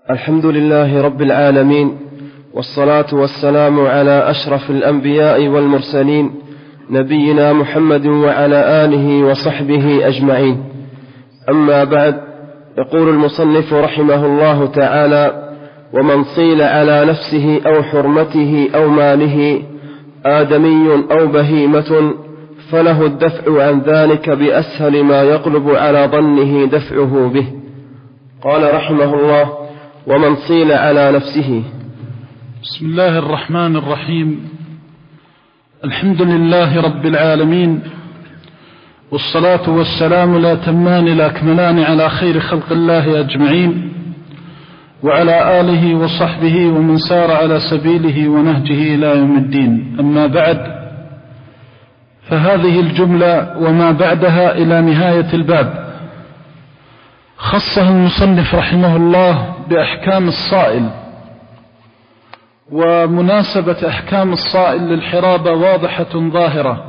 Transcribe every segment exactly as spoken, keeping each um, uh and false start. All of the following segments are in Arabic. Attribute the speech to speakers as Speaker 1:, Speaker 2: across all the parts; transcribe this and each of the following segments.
Speaker 1: الحمد لله رب العالمين، والصلاة والسلام على أشرف الأنبياء والمرسلين، نبينا محمد وعلى آله وصحبه أجمعين. أما بعد، يقول المصنف رحمه الله تعالى: ومن صيل على نفسه أو حرمته أو ماله آدمي أو بهيمة فله الدفع عن ذلك بأسهل ما يغلب على ظنه دفعه به. قال رحمه الله: ومن صيل على نفسه.
Speaker 2: بسم الله الرحمن الرحيم. الحمد لله رب العالمين، والصلاة والسلام لا تمان لا أكملان على خير خلق الله أجمعين، وعلى آله وصحبه ومن سار على سبيله ونهجه إلى يوم الدين. أما بعد، فهذه الجملة وما بعدها إلى نهاية الباب خصه المصنف رحمه الله بأحكام الصائل، ومناسبة أحكام الصائل للحرابة واضحة ظاهرة،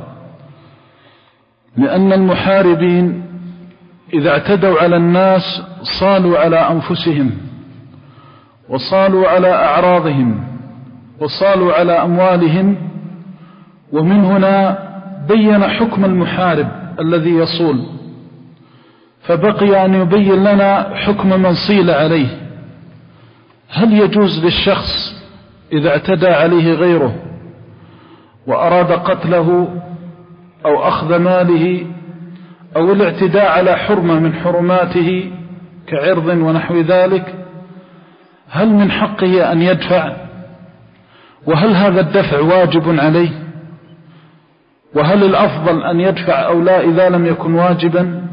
Speaker 2: لأن المحاربين إذا اعتدوا على الناس صالوا على أنفسهم، وصالوا على أعراضهم، وصالوا على أموالهم. ومن هنا بين حكم المحارب الذي يصول، فبقي أن يبين لنا حكم من صيل عليه. هل يجوز للشخص إذا اعتدى عليه غيره وأراد قتله أو أخذ ماله أو الاعتداء على حرمة من حرماته كعرض ونحو ذلك، هل من حقه أن يدفع؟ وهل هذا الدفع واجب عليه؟ وهل الأفضل أن يدفع أو لا إذا لم يكن واجبا؟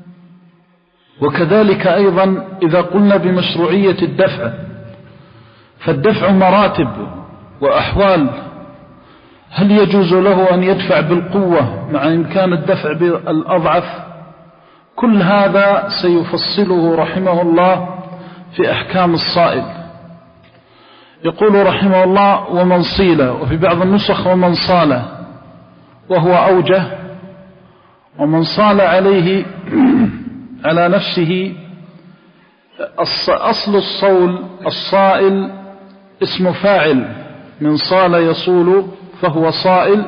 Speaker 2: وكذلك أيضا إذا قلنا بمشروعية الدفع، فالدفع مراتب وأحوال. هل يجوز له أن يدفع بالقوة مع إمكان الدفع بالأضعف؟ كل هذا سيفصله رحمه الله في أحكام الصائل. يقول رحمه الله: ومن صيل، وفي بعض النسخ ومن صال، وهو أوجه. ومن صال عليه على نفسه، أصل الصول الصائل اسم فاعل من صال يصول، فهو صائل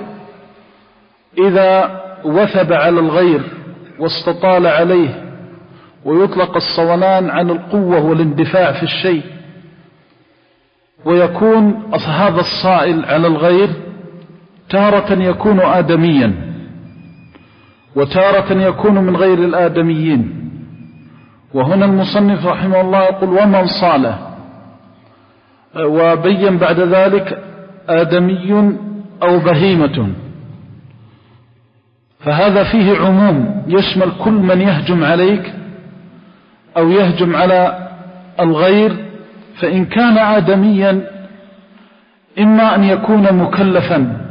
Speaker 2: إذا وثب على الغير واستطال عليه. ويطلق الصولان عن القوة والاندفاع في الشيء، ويكون هذا الصائل على الغير تارة يكون آدميا، وتارة يكون من غير الآدميين. وهنا المصنف رحمه الله يقول: ومن صال، وبين بعد ذلك آدمي أو بهيمة، فهذا فيه عموم يشمل كل من يهجم عليك أو يهجم على الغير. فإن كان آدميا إما أن يكون مكلفا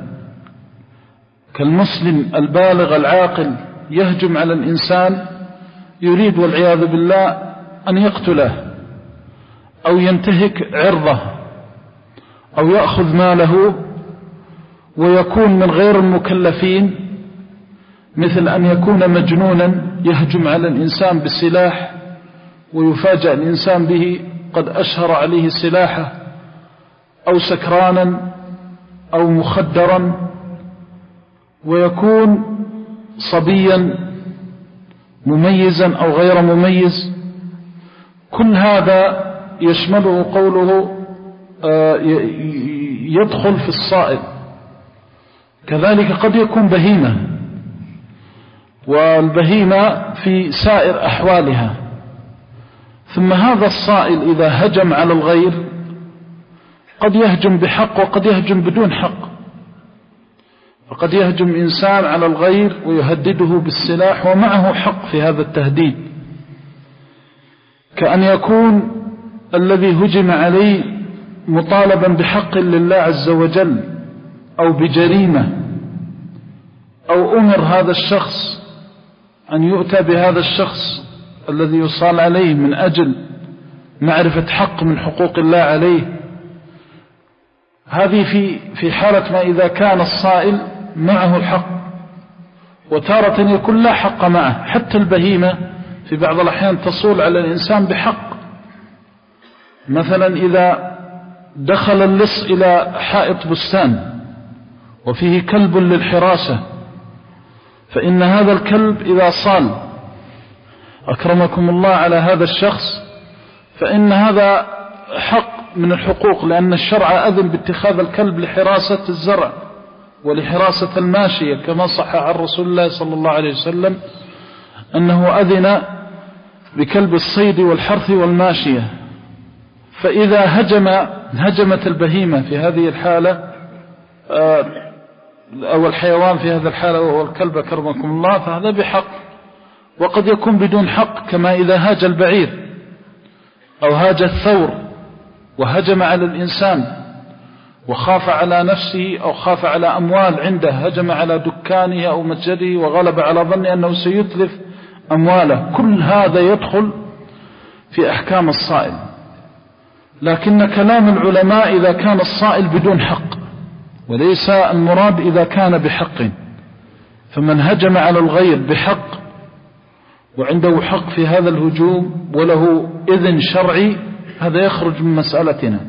Speaker 2: كالمسلم البالغ العاقل يهجم على الإنسان يريد والعياذ بالله أن يقتله أو ينتهك عرضه أو يأخذ ماله، ويكون من غير المكلفين مثل أن يكون مجنونا يهجم على الإنسان بالسلاح ويفاجأ الإنسان به قد أشهر عليه سلاحه، أو سكرانا أو مخدرا، ويكون صبيا مميزا أو غير مميز. كل هذا يشمله قوله يدخل في الصائل. كذلك قد يكون بهيمة، والبهيمة في سائر أحوالها. ثم هذا الصائل إذا هجم على الغير قد يهجم بحق وقد يهجم بدون حق. فقد يهجم إنسان على الغير ويهدده بالسلاح ومعه حق في هذا التهديد، كأن يكون الذي هجم عليه مطالبا بحق لله عز وجل أو بجريمة، أو أمر هذا الشخص أن يؤتى بهذا الشخص الذي يصال عليه من أجل معرفة حق من حقوق الله عليه. هذه في في حالة ما إذا كان الصائل معه الحق، وتارة يكون لا حق معه. حتى البهيمة في بعض الأحيان تصول على الإنسان بحق، مثلا إذا دخل اللص إلى حائط بستان وفيه كلب للحراسة، فإن هذا الكلب إذا صال أكرمكم الله على هذا الشخص فإن هذا حق من الحقوق، لأن الشرع أذن باتخاذ الكلب لحراسة الزرع ولحراسة الماشية، كما صح عن رسول الله صلى الله عليه وسلم أنه أذن بكلب الصيد والحرث والماشية. فإذا هجم هجمت البهيمة في هذه الحالة أو الحيوان في هذه الحالة وهو الكلب أكرمكم الله، فهذا بحق، وقد يكون بدون حق، كما إذا هاج البعير أو هاج الثور وهجم على الإنسان وخاف على نفسه أو خاف على أموال عنده، هجم على دكانه أو مسجده وغلب على ظن أنه سيتلف أمواله، كل هذا يدخل في أحكام الصائل. لكن كلام العلماء إذا كان الصائل بدون حق، وليس المراد إذا كان بحق. فمن هجم على الغير بحق وعنده حق في هذا الهجوم وله إذن شرعي، هذا يخرج من مسألتنا.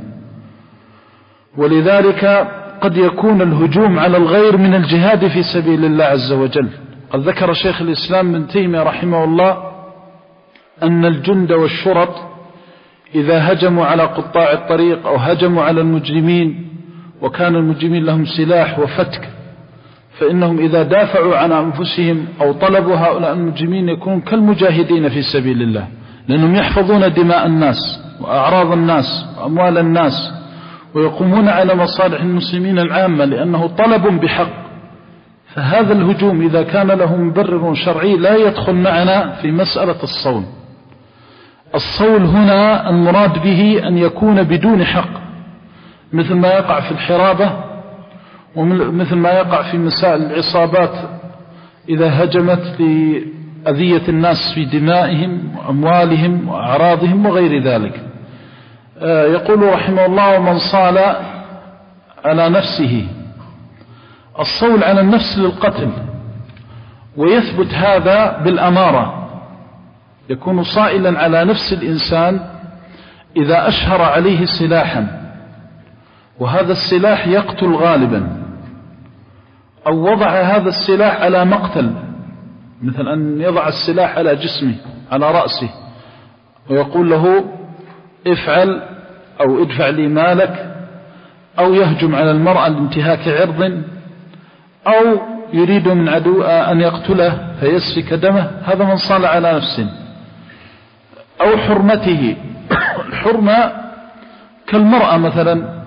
Speaker 2: ولذلك قد يكون الهجوم على الغير من الجهاد في سبيل الله عز وجل. قد ذكر شيخ الإسلام ابن تيمية رحمه الله أن الجند والشرط إذا هجموا على قطاع الطريق أو هجموا على المجرمين وكان المجرمين لهم سلاح وفتك، فإنهم إذا دافعوا عن أنفسهم أو طلبوا هؤلاء المجرمين يكونون كالمجاهدين في سبيل الله، لأنهم يحفظون دماء الناس وأعراض الناس وأموال الناس ويقومون على مصالح المسلمين العامة، لأنه طلب بحق. فهذا الهجوم إذا كان له مبرر شرعي لا يدخل معنا في مسألة الصول. الصول هنا المراد به أن يكون بدون حق، مثل ما يقع في الحرابة ومثل ما يقع في مسائل العصابات إذا هجمت لأذية الناس في دمائهم وأموالهم وأعراضهم وغير ذلك. يقول رحمه الله: ومن صال على نفسه. الصول على النفس للقتل، ويثبت هذا بالأمارة، يكون صائلا على نفس الإنسان إذا أشهر عليه سلاحا، وهذا السلاح يقتل غالبا، أو وضع هذا السلاح على مقتل، مثل أن يضع السلاح على جسمه على رأسه ويقول له افعل أو ادفع لي مالك، أو يهجم على المرأة لانتهاك عرض، أو يريد من عدو أن يقتله فيسفك دمه، هذا من صال على نفسه. أو حرمته، الحرمة كالمرأة مثلا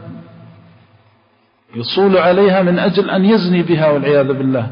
Speaker 2: يصول عليها من أجل أن يزني بها والعياذ بالله،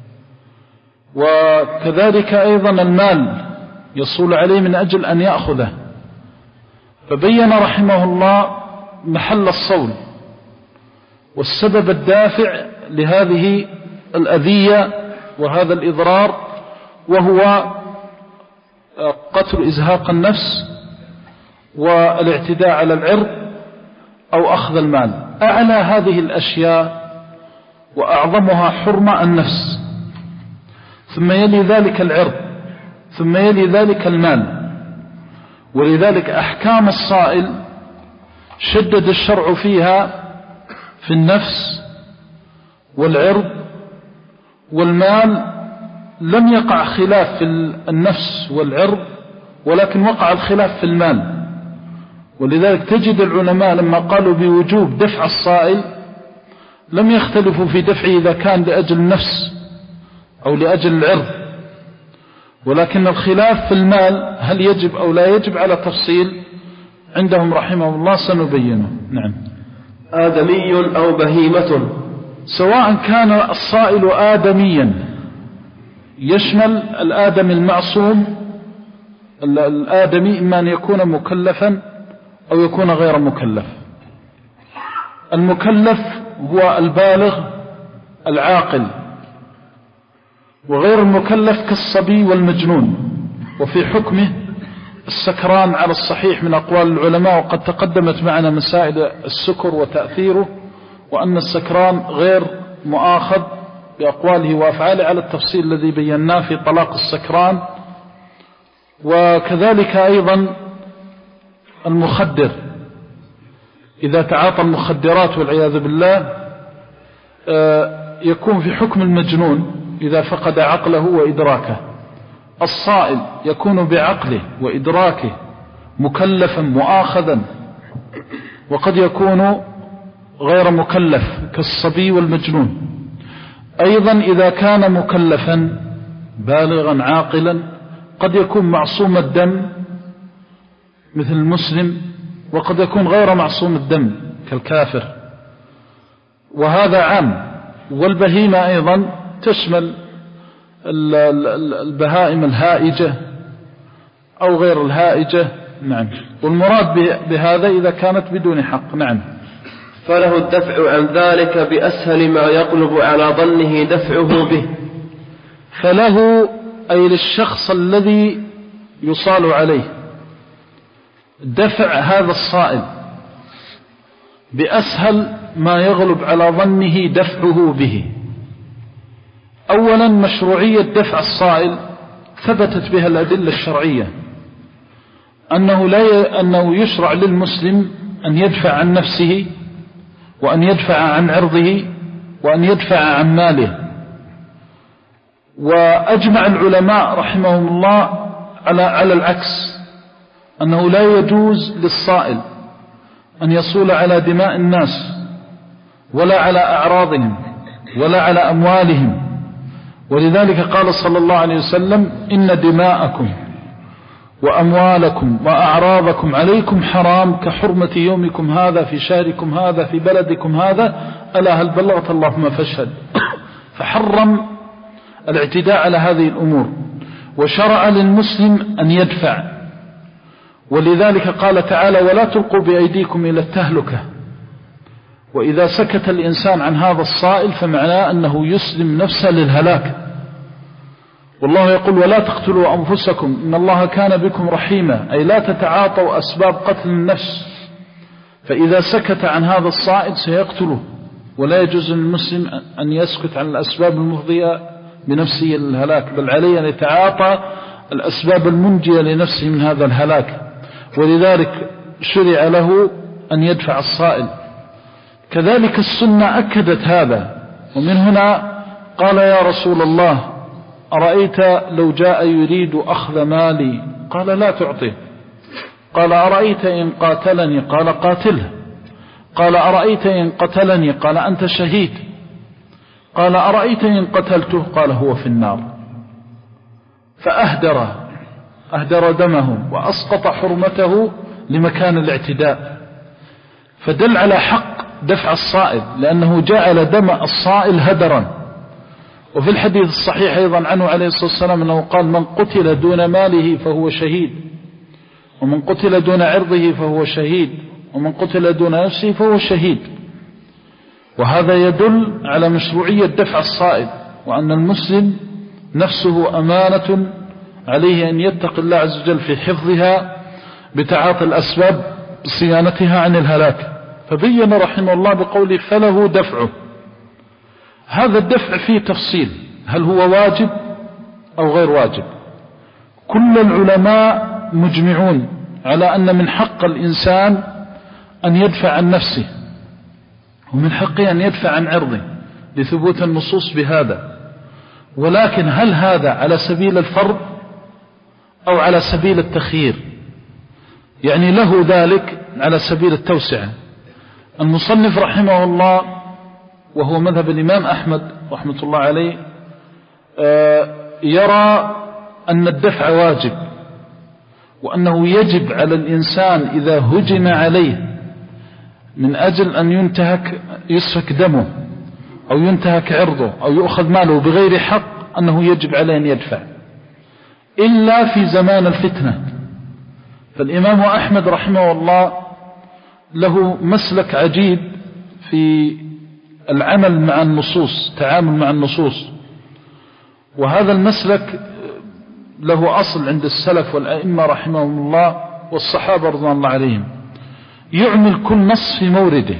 Speaker 2: وكذلك أيضا المال يصول عليه من أجل أن يأخذه. فبين رحمه الله محل الصول والسبب الدافع لهذه الأذية وهذا الإضرار، وهو قتل إزهاق النفس والاعتداء على العرض أو أخذ المال. أعلى هذه الأشياء وأعظمها حرمة النفس، ثم يلي ذلك العرض، ثم يلي ذلك المال. ولذلك أحكام الصائل شدد الشرع فيها في النفس والعرض والمال. لم يقع خلاف في النفس والعرض، ولكن وقع الخلاف في المال. ولذلك تجد العلماء لما قالوا بوجوب دفع الصائل لم يختلفوا في دفعه إذا كان لأجل النفس أو لأجل العرض، ولكن الخلاف في المال هل يجب أو لا يجب على تفصيل عندهم رحمه الله سنبينه. نعم.
Speaker 1: آدمي أو بهيمة،
Speaker 2: سواء كان الصائل آدميا يشمل الآدم المعصوم، الآدمي إما أن يكون مكلفا أو يكون غير مكلف. المكلف هو البالغ العاقل، وغير المكلف كالصبي والمجنون. وفي حكمه السكران على الصحيح من أقوال العلماء، وقد تقدمت معنا مسائل السكر وتأثيره، وأن السكران غير مؤاخذ بأقواله وأفعاله على التفصيل الذي بيناه في طلاق السكران. وكذلك أيضا المخدر إذا تعاطى المخدرات والعياذ بالله يكون في حكم المجنون إذا فقد عقله وإدراكه. الصائل يكون بعقله وإدراكه مكلفا مؤاخذا، وقد يكون غير مكلف كالصبي والمجنون. أيضا إذا كان مكلفا بالغا عاقلا قد يكون معصوم الدم مثل المسلم، وقد يكون غير معصوم الدم كالكافر، وهذا عام. والبهيمة أيضا تشمل البهائم الهائجة أو غير الهائجة. نعم. والمراد بهذا إذا كانت بدون حق. نعم.
Speaker 1: فله الدفع عن ذلك بأسهل ما يقلب على ظنه دفعه به.
Speaker 2: فله أي للشخص الذي يصال عليه دفع هذا الصائل بأسهل ما يغلب على ظنه دفعه به. أولا مشروعية دفع الصائل ثبتت بها الأدلة الشرعية، أنه, لا ي... أنه يشرع للمسلم أن يدفع عن نفسه، وأن يدفع عن عرضه، وأن يدفع عن ماله. وأجمع العلماء رحمهم الله على, على العكس، أنه لا يجوز للصائل أن يصول على دماء الناس ولا على أعراضهم ولا على أموالهم. ولذلك قال صلى الله عليه وسلم: إن دماءكم وأموالكم وأعراضكم عليكم حرام كحرمة يومكم هذا في شهركم هذا في بلدكم هذا، ألا هل بلغت؟ اللهم فاشهد. فحرم الاعتداء على هذه الأمور، وشرع للمسلم أن يدفع. ولذلك قال تعالى: ولا تلقوا بأيديكم إلى التهلكة. وإذا سكت الإنسان عن هذا الصائل فمعناه أنه يسلم نفسه للهلاك. والله يقول: ولا تقتلوا أنفسكم إن الله كان بكم رحيما، أي لا تتعاطوا أسباب قتل النفس. فإذا سكت عن هذا الصائل سيقتله، ولا يجوز للمسلم أن يسكت عن الأسباب المفضية بنفسه للهلاك، بل عليه أن يتعاطى الأسباب المنجية لنفسه من هذا الهلاك. ولذلك شرع له أن يدفع الصائل. كذلك السنة أكدت هذا. ومن هنا قال: يا رسول الله، أرأيت لو جاء يريد أخذ مالي؟ قال: لا تعطيه. قال: أرأيت إن قاتلني؟ قال: قاتله. قال: أرأيت إن قتلني؟ قال: أنت شهيد. قال: أرأيت إن قتلته؟ قال: هو في النار. فأهدر أهدر دمه وأسقط حرمته لمكان الاعتداء. فدل على حق دفع الصائل، لأنه جعل دم الصائل هدرا. وفي الحديث الصحيح أيضا عنه عليه الصلاة والسلام أنه قال: من قتل دون ماله فهو شهيد، ومن قتل دون عرضه فهو شهيد، ومن قتل دون نفسه فهو شهيد. وهذا يدل على مشروعية دفع الصائل، وأن المسلم نفسه أمانة عليه أن يتقي الله عز وجل في حفظها بتعاطي الأسباب بصيانتها عن الهلاك. فبين رحمه الله بقوله: فله دفعه. هذا الدفع فيه تفصيل، هل هو واجب أو غير واجب؟ كل العلماء مجمعون على أن من حق الإنسان أن يدفع عن نفسه، ومن حقه أن يدفع عن عرضه لثبوت النصوص بهذا. ولكن هل هذا على سبيل الفرض أو على سبيل التخيير؟ يعني له ذلك على سبيل التوسعة. المصنف رحمه الله، وهو مذهب الإمام أحمد رحمة الله عليه، يرى أن الدفع واجب، وأنه يجب على الإنسان إذا هجم عليه من أجل أن ينتهك يسفك دمه أو ينتهك عرضه أو يؤخذ ماله بغير حق، أنه يجب عليه أن يدفع، إلا في زمان الفتنة. فالإمام أحمد رحمه الله له مسلك عجيب في العمل مع النصوص، تعامل مع النصوص. وهذا المسلك له أصل عند السلف والأئمة رحمهم الله والصحابة رضوان الله عليهم، يعمل كل نص في مورده.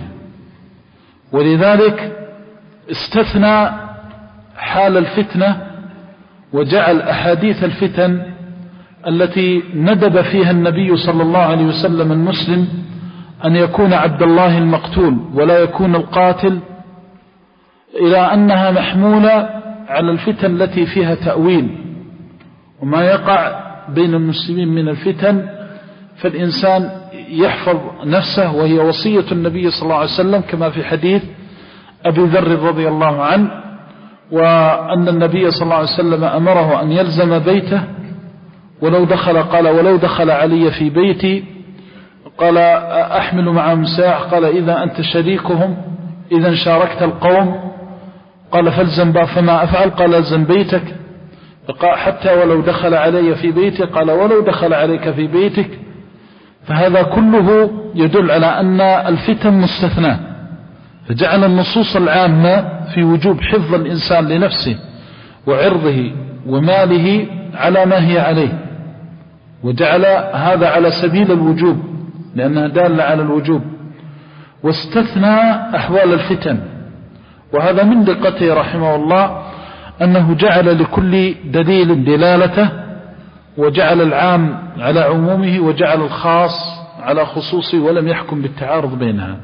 Speaker 2: ولذلك استثنى حال الفتنة، وجعل أحاديث الفتن التي ندب فيها النبي صلى الله عليه وسلم المسلم أن يكون عبد الله المقتول ولا يكون القاتل، إلى أنها محمولة على الفتن التي فيها تأويل وما يقع بين المسلمين من الفتن، فالإنسان يحفظ نفسه، وهي وصية النبي صلى الله عليه وسلم كما في حديث أبي ذر رضي الله عنه، وأن النبي صلى الله عليه وسلم أمره أن يلزم بيته ولو دخل، قال ولو دخل علي في بيتي، قال أحمل معهم ساعة، قال إذا أنت شريكهم إذا شاركت القوم، قال فالزم بها، فما أفعل، قال الزم بيتك، حتى ولو دخل علي في بيتي، قال ولو دخل عليك في بيتك. فهذا كله يدل على أن الفتن مستثنى، فجعل النصوص العامة في وجوب حفظ الإنسان لنفسه وعرضه وماله على ما هي عليه، وجعل هذا على سبيل الوجوب لأنها دالة على الوجوب، واستثنى أحوال الفتن. وهذا من دقته رحمه الله أنه جعل لكل دليل دلالته، وجعل العام على عمومه وجعل الخاص على خصوصه، ولم يحكم بالتعارض بينها.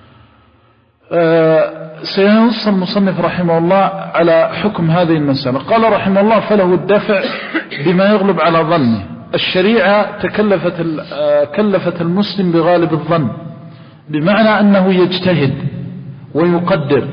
Speaker 2: أه سينص المصنف رحمه الله على حكم هذه المسألة. قال رحمه الله فله الدفع بما يغلب على ظنه. الشريعة تكلفت كلفت المسلم بغالب الظن، بمعنى أنه يجتهد ويقدر،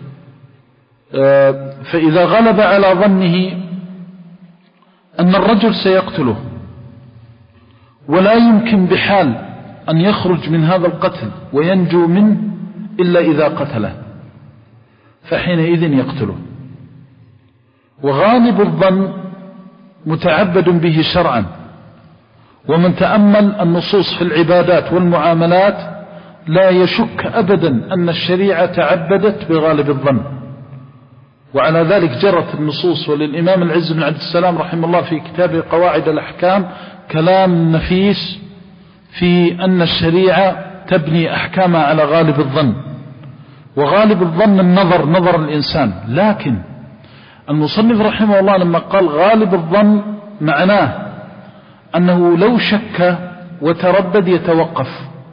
Speaker 2: فإذا غلب على ظنه أن الرجل سيقتله ولا يمكن بحال أن يخرج من هذا القتل وينجو منه إلا إذا قتله، فحينئذ يقتله. وغالب الظن متعبد به شرعا، ومن تأمل النصوص في العبادات والمعاملات لا يشك أبدا أن الشريعة تعبدت بغالب الظن، وعلى ذلك جرت النصوص. وللإمام العز بن عبد السلام رحمه الله في كتابه قواعد الأحكام كلام نفيس في أن الشريعة تبني أحكامها على غالب الظن، وغالب الظن النظر نظر الإنسان. لكن المصنف رحمه الله لما قال غالب الظن معناه أنه لو شك وتردد يتوقف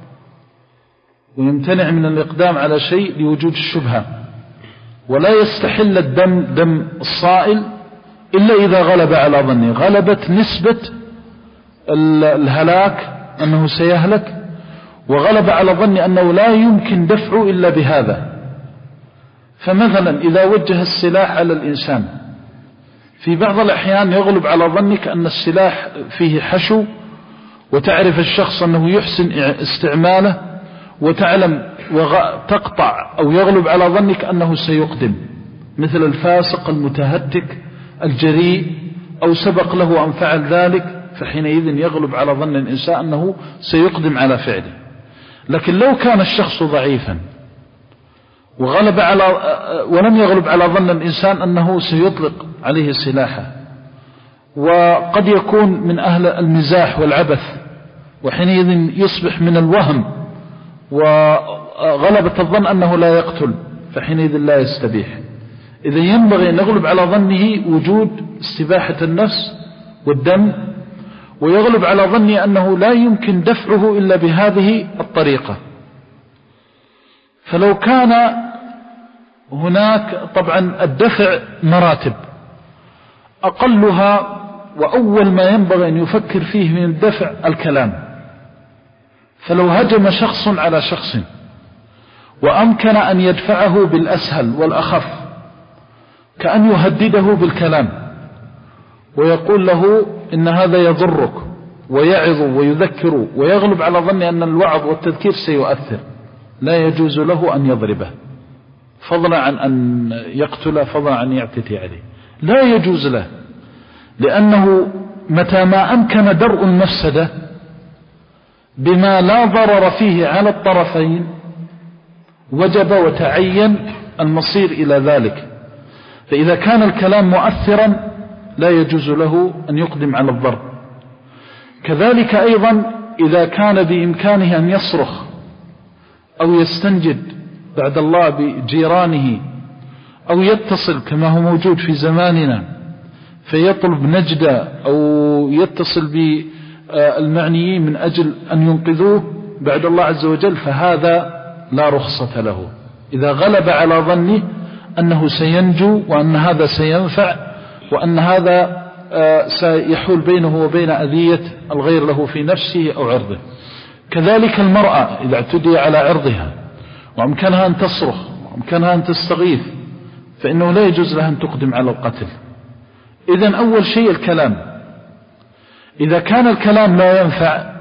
Speaker 2: ويمتنع من الإقدام على شيء لوجود الشبهة، ولا يستحل الدم دم الصائل إلا إذا غلب على ظنه، غلبت نسبة الهلاك أنه سيهلك، وغلب على ظن أنه لا يمكن دفعه إلا بهذا. فمثلا إذا وجه السلاح على الإنسان، في بعض الأحيان يغلب على ظنك أن السلاح فيه حشو، وتعرف الشخص أنه يحسن استعماله، وتعلم وتقطع أو يغلب على ظنك أنه سيقدم، مثل الفاسق المتهتك الجريء، أو سبق له أن فعل ذلك، فحينئذ يغلب على ظن الإنسان أنه سيقدم على فعله. لكن لو كان الشخص ضعيفا وغلب على ولم يغلب على ظن الإنسان أنه سيطلق عليه سلاحه، وقد يكون من أهل المزاح والعبث، وحينئذ يصبح من الوهم وغلبة الظن أنه لا يقتل، فحينئذ لا يستبيح. إذا ينبغي أن يغلب على ظنه وجود استباحة النفس والدم، ويغلب على ظني أنه لا يمكن دفعه إلا بهذه الطريقة. فلو كان هناك طبعا الدفع مراتب، أقلها وأول ما ينبغي أن يفكر فيه من الدفع الكلام. فلو هجم شخص على شخص وأمكن أن يدفعه بالأسهل والأخف، كأن يهدده بالكلام ويقول له إن هذا يضرك ويعظ ويذكر، ويغلب على ظن أن الوعظ والتذكير سيؤثر، لا يجوز له أن يضربه، فضلا عن أن يقتل، فضلا عن يعتدي عليه، لا يجوز له، لأنه متى ما أمكن درء المفسدة بما لا ضرر فيه على الطرفين وجب وتعين المصير إلى ذلك. فإذا كان الكلام مؤثرا لا يجوز له أن يقدم على الضرب. كذلك أيضا إذا كان بإمكانه أن يصرخ أو يستنجد بعد الله بجيرانه، أو يتصل كما هو موجود في زماننا فيطلب نجدة، أو يتصل بالمعنيين من أجل أن ينقذوه بعد الله عز وجل فهذا لا رخصة له إذا غلب على ظنه أنه سينجو وأن هذا سينفع وأن هذا سيحول بينه وبين أذية الغير له في نفسه أو عرضه. كذلك المرأة إذا اعتدي على عرضها وأمكنها أن تصرخ وأمكنها أن تستغيث فإنه لا يجوز لها أن تقدم على القتل. إذن أول شيء الكلام، إذا كان الكلام لا ينفع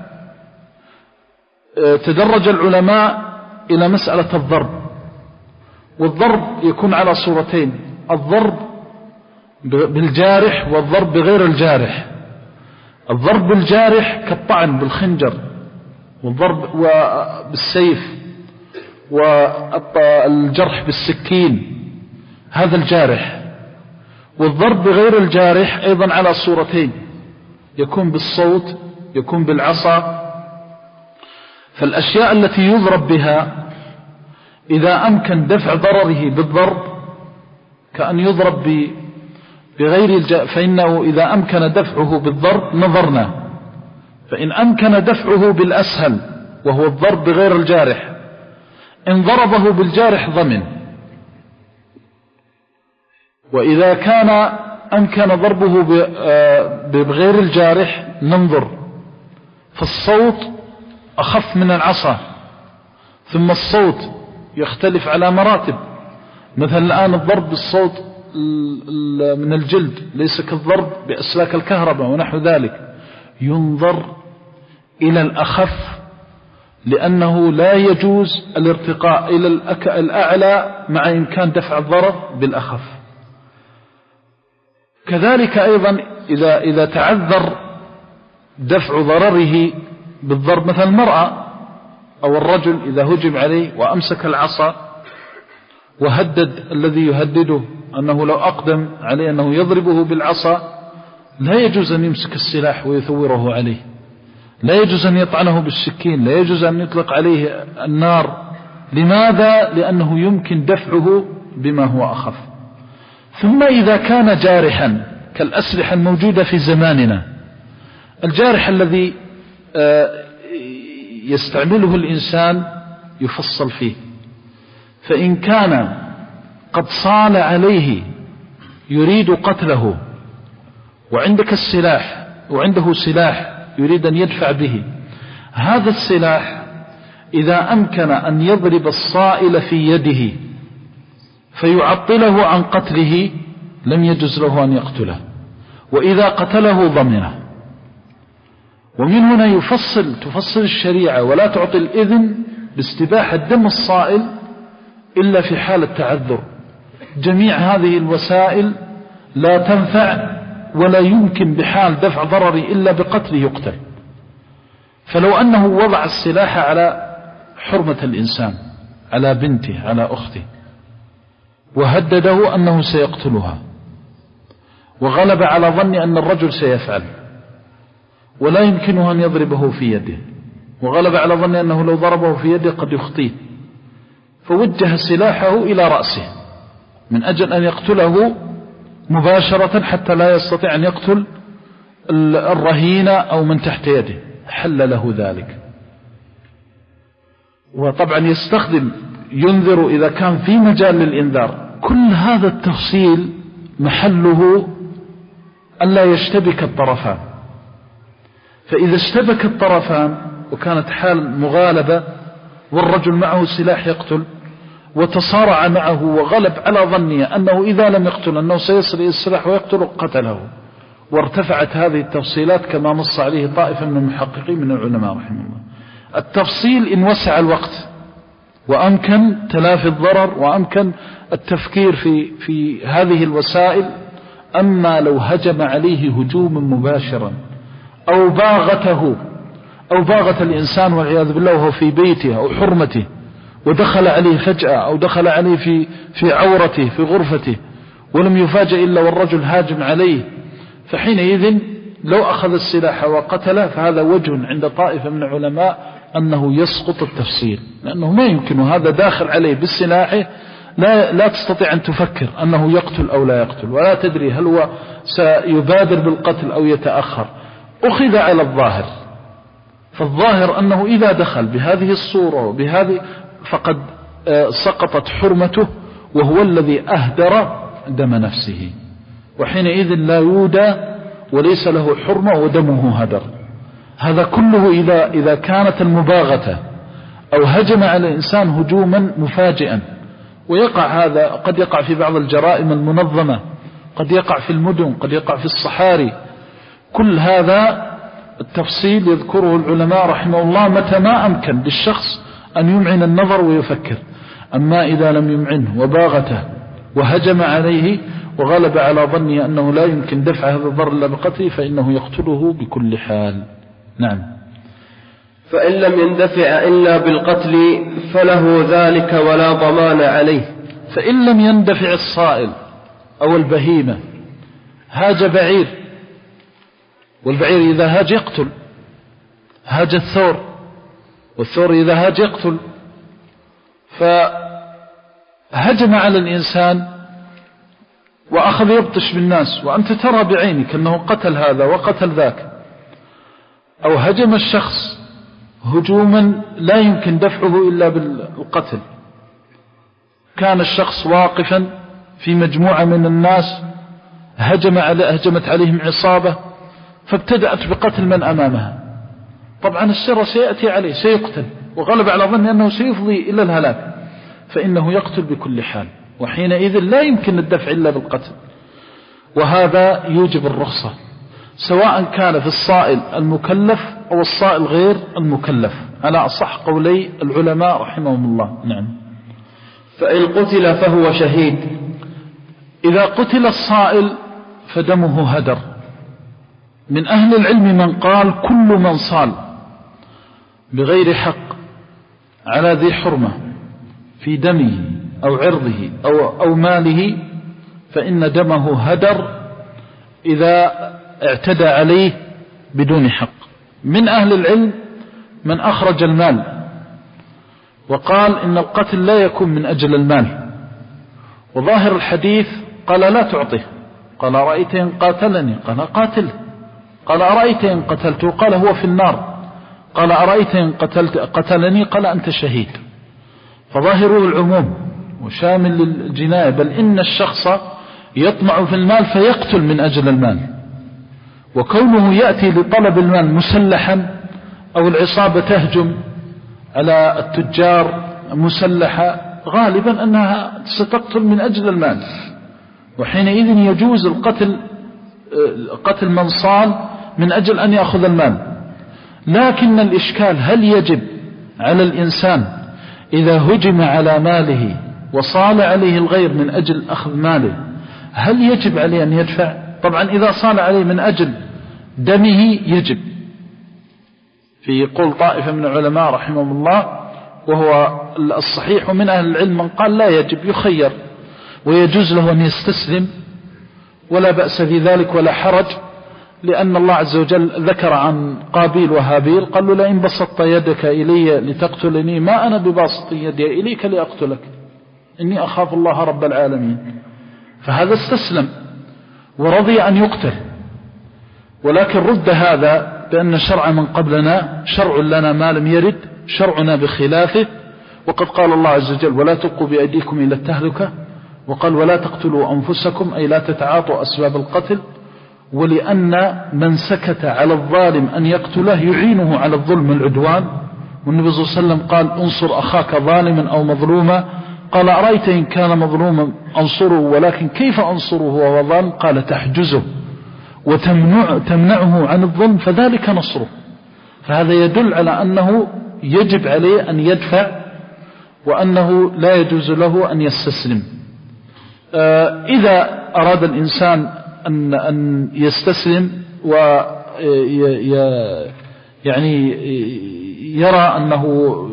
Speaker 2: تدرج العلماء إلى مسألة الضرب، والضرب يكون على صورتين: الضرب بالجارح والضرب بغير الجارح. الضرب بالجارح كالطعن بالخنجر والضرب بالسيف والجرح بالسكين، هذا الجارح. والضرب بغير الجارح أيضا على صورتين: يكون بالصوت يكون بالعصا. فالأشياء التي يضرب بها إذا أمكن دفع ضرره بالضرب كأن يضرب بغير الجارح فإنه إذا أمكن دفعه بالضرب نظرنا، فإن أمكن دفعه بالأسهل وهو الضرب بغير الجارح إن ضربه بالجارح ضمن. وإذا كان أمكن ضربه بغير الجارح ننظر، فالصوت أخف من العصا، ثم الصوت يختلف على مراتب. مثلا الآن الضرب بالصوت من الجلد ليس كالضرب بأسلاك الكهرباء ونحو ذلك، ينظر إلى الأخف لأنه لا يجوز الارتقاء إلى الأعلى مع إمكان دفع الضرر بالأخف. كذلك أيضا إذا, إذا تعذر دفع ضرره بالضرب، مثل المرأة أو الرجل إذا هجم عليه وأمسك العصا وهدد الذي يهدده أنه لو أقدم عليه أنه يضربه بالعصا، لا يجوز أن يمسك السلاح ويثوره عليه، لا يجوز أن يطعنه بالسكين، لا يجوز أن يطلق عليه النار. لماذا؟ لأنه يمكن دفعه بما هو أخف. ثم إذا كان جارحا كالأسلحة الموجودة في زماننا، الجارح الذي يستعمله الإنسان يفصل فيه، فإن كان قد صال عليه يريد قتله وعندك السلاح وعنده سلاح يريد أن يدفع به، هذا السلاح إذا أمكن أن يضرب الصائل في يده فيعطله عن قتله لم يجوز له أن يقتله، وإذا قتله ضمنه. ومن هنا يفصل تفصل الشريعة ولا تعطي الإذن باستباحة دم الصائل إلا في حال التعذر. جميع هذه الوسائل لا تنفع ولا يمكن بحال دفع ضرر إلا بقتل يقتل. فلو أنه وضع السلاح على حرمة الإنسان، على بنته، على أخته، وهدده أنه سيقتلها، وغلب على ظن أن الرجل سيفعل ولا يمكنه أن يضربه في يده، وغلب على ظن أنه لو ضربه في يده قد يخطيه، فوجه سلاحه إلى رأسه من أجل أن يقتله مباشرة حتى لا يستطيع أن يقتل الرهين أو من تحت يده، حل له ذلك. وطبعا يستخدم ينذر إذا كان في مجال للإنذار. كل هذا التفصيل محله ألا يشتبك الطرفان، فإذا اشتبك الطرفان وكانت حال مغالبة والرجل معه سلاح يقتل وتصارع معه وغلب على ظنه أنه إذا لم يقتل أنه سيصل إلى السلاح ويقتل قتله، وارتفعت هذه التفصيلات كما نص عليه طائفة من المحققين من العلماء رحمه الله. التفصيل إن وسع الوقت وأمكن تلافي الضرر وأمكن التفكير في, في هذه الوسائل. أما لو هجم عليه هجوما مباشرا أو باغته أو باغت الإنسان والعياذ بالله وهو في بيته أو حرمته ودخل عليه فجأة أو دخل عليه في, في عورته في غرفته ولم يفاجئ إلا والرجل هاجم عليه، فحينئذ لو أخذ السلاح وقتله فهذا وجه عند طائفة من العلماء أنه يسقط التفصيل، لأنه ما يمكن هذا داخل عليه بالسلاح، لا, لا تستطيع أن تفكر أنه يقتل أو لا يقتل، ولا تدري هل هو سيبادر بالقتل أو يتأخر. أخذ على الظاهر فالظاهر أنه إذا دخل بهذه الصورة وبهذه فقد سقطت حرمته، وهو الذي أهدر دم نفسه، وحينئذ لا يودى وليس له حرمة ودمه هدر. هذا كله إذا, إذا كانت المباغتة أو هجم على الإنسان هجوما مفاجئا، ويقع هذا قد يقع في بعض الجرائم المنظمة، قد يقع في المدن، قد يقع في الصحاري. كل هذا التفصيل يذكره العلماء رحمه الله متى ما أمكن للشخص أن يمعن النظر ويفكر. أما إذا لم يمعنه وباغته وهجم عليه وغلب على ظنه أنه لا يمكن دفع هذا الضرر إلا بقتله فإنه يقتله بكل حال. نعم.
Speaker 1: فإن لم يندفع إلا بالقتل فله ذلك ولا ضمان عليه.
Speaker 2: فإن لم يندفع الصائل أو البهيمة، هاج بعير، والبعير إذا هاج يقتل، هاج الثور، والثور إذا هاج يقتل، فهجم على الإنسان وأخذ يبطش بالناس وأنت ترى بعينك أنه قتل هذا وقتل ذاك، أو هجم الشخص هجوما لا يمكن دفعه إلا بالقتل. كان الشخص واقفا في مجموعة من الناس، هجم على هجمت عليهم عصابة فابتدأت بقتل من أمامها، طبعا الشر سيأتي عليه، سيقتل، وغلب على ظن أنه سيفضي إلى الهلاك، فإنه يقتل بكل حال، وحينئذ لا يمكن الدفع إلا بالقتل. وهذا يوجب الرخصة، سواء كان في الصائل المكلف أو الصائل غير المكلف، على أصح قولي العلماء رحمهم الله. نعم.
Speaker 1: فإن قتل فهو شهيد.
Speaker 2: إذا قتل الصائل فدمه هدر. من أهل العلم من قال كل من صال بغير حق على ذي حرمة في دمه أو عرضه أو, أو ماله فإن دمه هدر إذا اعتدى عليه بدون حق. من أهل العلم من أخرج المال وقال إن القتل لا يكون من أجل المال، وظاهر الحديث قال لا تعطيه، قال أرأيت إن قاتلني، قال قاتل، قال أرأيت إن قتلته، قال هو في النار، قال أرأيت إن قتلت قتلني، قال أنت شهيد. فظاهره العموم وشامل للجناية، بل إن الشخص يطمع في المال فيقتل من أجل المال، وكونه يأتي لطلب المال مسلحا أو العصابة تهجم على التجار مسلحة غالبا أنها ستقتل من أجل المال، وحينئذ يجوز القتل قتل من صال من أجل أن يأخذ المال. لكن الإشكال هل يجب على الإنسان إذا هجم على ماله وصال عليه الغير من أجل أخذ ماله هل يجب عليه أن يدفع؟ طبعا إذا صال عليه من أجل دمه يجب، في قول طائفة من العلماء رحمهم الله وهو الصحيح، من أهل العلم من قال لا يجب، يخير ويجوز له أن يستسلم ولا بأس في ذلك ولا حرج، لأن الله عز وجل ذكر عن قابيل وهابيل قال له لئن بسطت يدك إلي لتقتلني ما أنا بباسط يدي إليك لأقتلك إني أخاف الله رب العالمين. فهذا استسلم ورضي أن يقتل، ولكن رد هذا بأن شرع من قبلنا شرع لنا ما لم يرد شرعنا بخلافه، وقد قال الله عز وجل ولا تلقوا بأيديكم إلى التهلكة، وقال ولا تقتلوا أنفسكم أي لا تتعاطوا أسباب القتل، ولأن من سكت على الظالم أن يقتله يعينه على الظلم والعدوان. والنبي صلى الله عليه وسلم قال انصر أخاك ظالما أو مظلوما، قال أرأيت إن كان مظلوما أنصره ولكن كيف أنصره وهو ظالم؟ قال تحجزه وتمنع تمنعه عن الظلم فذلك نصره. فهذا يدل على أنه يجب عليه أن يدفع وأنه لا يجوز له أن يستسلم. إذا أراد الإنسان أن أن يستسلم و يعني يرى أنه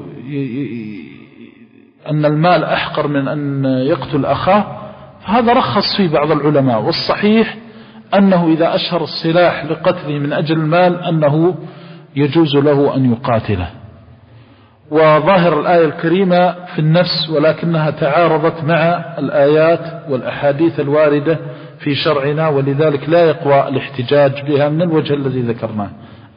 Speaker 2: أن المال أحقر من أن يقتل أخاه فهذا رخص فيه بعض العلماء، والصحيح أنه إذا أشهر السلاح لقتله من أجل المال أنه يجوز له أن يقاتله. وظاهر الآية الكريمة في النفس ولكنها تعارضت مع الآيات والأحاديث الواردة في شرعنا، ولذلك لا يقوى الاحتجاج بها من الوجه الذي ذكرناه.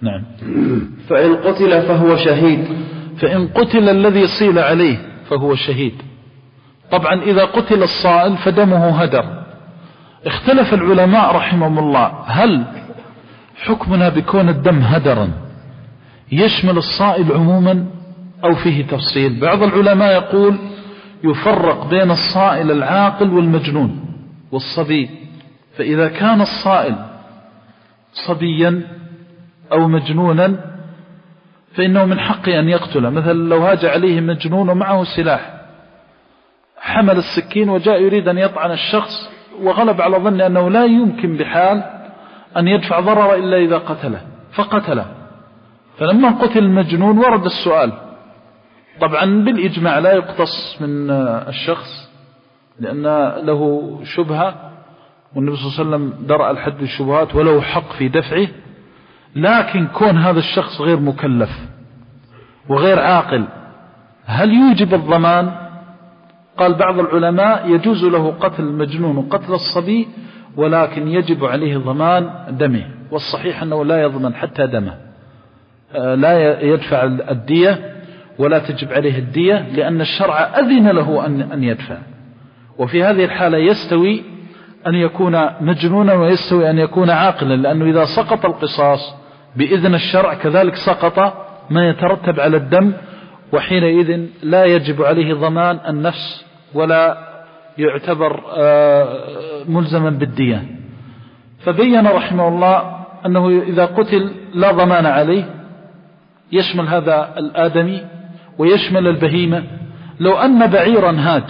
Speaker 2: نعم.
Speaker 1: فإن قتل فهو شهيد.
Speaker 2: فإن قتل الذي صيل عليه فهو شهيد. طبعا إذا قتل الصائل فدمه هدر. اختلف العلماء رحمهم الله هل حكمنا بكون الدم هدرا يشمل الصائل عموما أو فيه تفصيل؟ بعض العلماء يقول يفرق بين الصائل العاقل والمجنون والصبي، فإذا كان الصائل صبيا أو مجنونا فإنه من حقه أن يقتله. مثلا لو هاج عليه مجنون ومعه سلاح، حمل السكين وجاء يريد أن يطعن الشخص وغلب على ظن أنه لا يمكن بحال أن يدفع ضرر إلا إذا قتله فقتله. فلما قتل المجنون ورد السؤال، طبعا بالإجماع لا يقتص من الشخص لأن له شبهة، والنبي صلى الله عليه وسلم درأ الحد الشبهات وله حق في دفعه، لكن كون هذا الشخص غير مكلف وغير عاقل هل يوجب الضمان؟ قال بعض العلماء يجوز له قتل المجنون وقتل الصبي، ولكن يجب عليه ضمان دمه، والصحيح أنه لا يضمن حتى دمه، لا يدفع الدية ولا تجب عليه الدية، لأن الشرع أذن له أن يدفع. وفي هذه الحالة يستوي أن يكون مجنونا ويستوي أن يكون عاقلا، لأنه إذا سقط القصاص بإذن الشرع كذلك سقط ما يترتب على الدم، وحينئذ لا يجب عليه ضمان النفس ولا يعتبر ملزما بالدية. فبين رحمه الله أنه إذا قتل لا ضمان عليه، يشمل هذا الآدمي ويشمل البهيمة. لو أن بعيرا هاج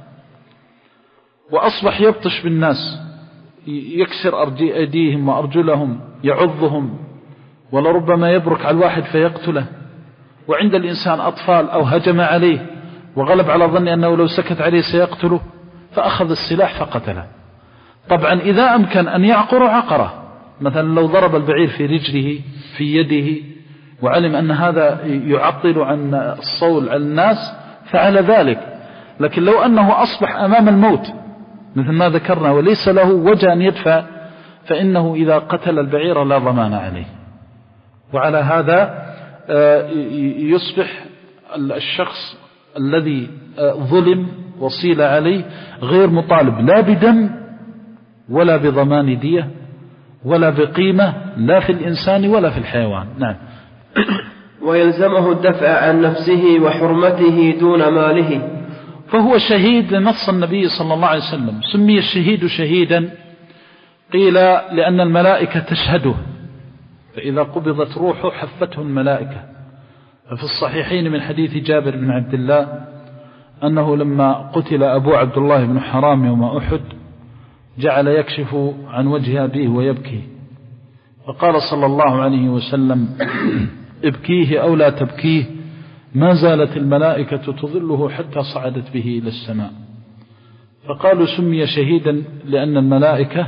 Speaker 2: وأصبح يبطش بالناس، يكسر أيديهم وأرجلهم، يعضهم، ولربما يبرك على الواحد فيقتله، وعند الإنسان أطفال أو هجم عليه وغلب على ظن أنه لو سكت عليه سيقتله فأخذ السلاح فقتله. طبعا إذا أمكن أن يعقر عقره، مثلا لو ضرب البعير في رجله في يده وعلم أن هذا يعطل عن الصول على الناس فعل ذلك. لكن لو أنه أصبح أمام الموت مثل ما ذكرنا وليس له وجه أن يدفع، فإنه إذا قتل البعير لا ضمان عليه. وعلى هذا يصبح الشخص الذي ظلم وصيل عليه غير مطالب لا بدم ولا بضمان دية ولا بقيمة، لا في الإنسان ولا في الحيوان. نعم.
Speaker 1: ويلزمه الدفع عن نفسه وحرمته دون ماله،
Speaker 2: فهو شهيد لنص النبي صلى الله عليه وسلم. سمي الشهيد شهيدا قيل لأن الملائكة تشهده، فإذا قبضت روحه حفته الملائكة. ففي الصحيحين من حديث جابر بن عبد الله أنه لما قتل أبو عبد الله بن حرام يوم أحد جعل يكشف عن وجه أبيه ويبكي، فقال صلى الله عليه وسلم ابكيه أو لا تبكيه، ما زالت الملائكة تظله حتى صعدت به إلى السماء. فقالوا سمي شهيدا لأن الملائكة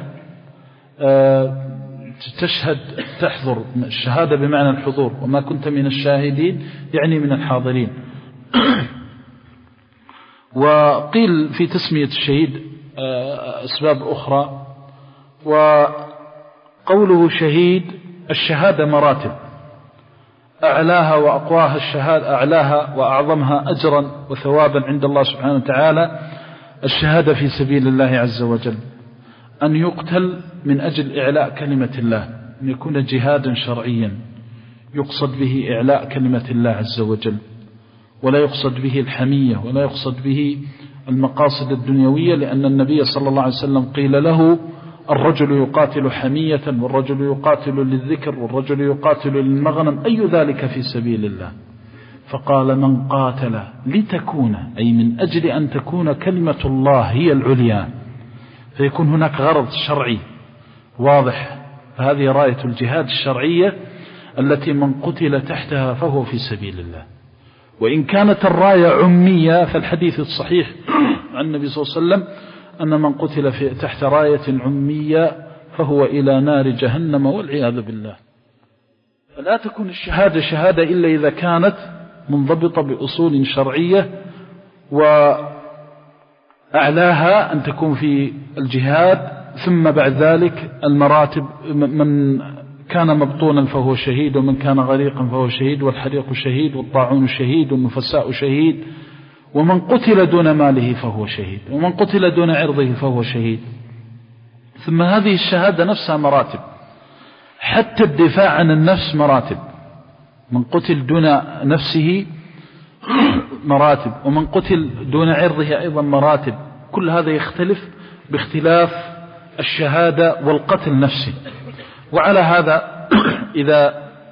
Speaker 2: تشهد تحضر، الشهادة بمعنى الحضور، وما كنت من الشاهدين يعني من الحاضرين. وقيل في تسمية الشهيد أسباب أخرى. وقوله شهيد، الشهادة مراتب، أعلاها وأقواها الشهادة، أعلاها وأعظمها أجرا وثوابا عند الله سبحانه وتعالى الشهادة في سبيل الله عز وجل، أن يقتل من أجل إعلاء كلمة الله، أن يكون جهادا شرعيا يقصد به إعلاء كلمة الله عز وجل، ولا يقصد به الحمية ولا يقصد به المقاصد الدنيوية، لأن النبي صلى الله عليه وسلم قيل له الرجل يقاتل حمية والرجل يقاتل للذكر والرجل يقاتل للمغنم، أي ذلك في سبيل الله؟ فقال من قاتل لتكون، أي من أجل أن تكون كلمة الله هي العليا، فيكون هناك غرض شرعي واضح. فهذه راية الجهاد الشرعية التي من قتل تحتها فهو في سبيل الله. وإن كانت الراية عمية فالحديث الصحيح عن النبي صلى الله عليه وسلم أن من قتل في تحت راية عمية فهو إلى نار جهنم والعياذ بالله. فلا تكون الشهادة شهادة إلا إذا كانت منضبطة بأصول شرعية، وأعلاها أن تكون في الجهاد، ثم بعد ذلك المراتب من كان مبطونا فهو شهيد، ومن كان غريقا فهو شهيد، والحريق شهيد، والطاعون شهيد، والنفساء شهيد، ومن قتل دون ماله فهو شهيد، ومن قتل دون عرضه فهو شهيد. ثم هذه الشهادة نفسها مراتب، حتى الدفاع عن النفس مراتب، من قتل دون نفسه مراتب، ومن قتل دون عرضه أيضا مراتب. كل هذا يختلف باختلاف الشهادة والقتل نفسه. وعلى هذا إذا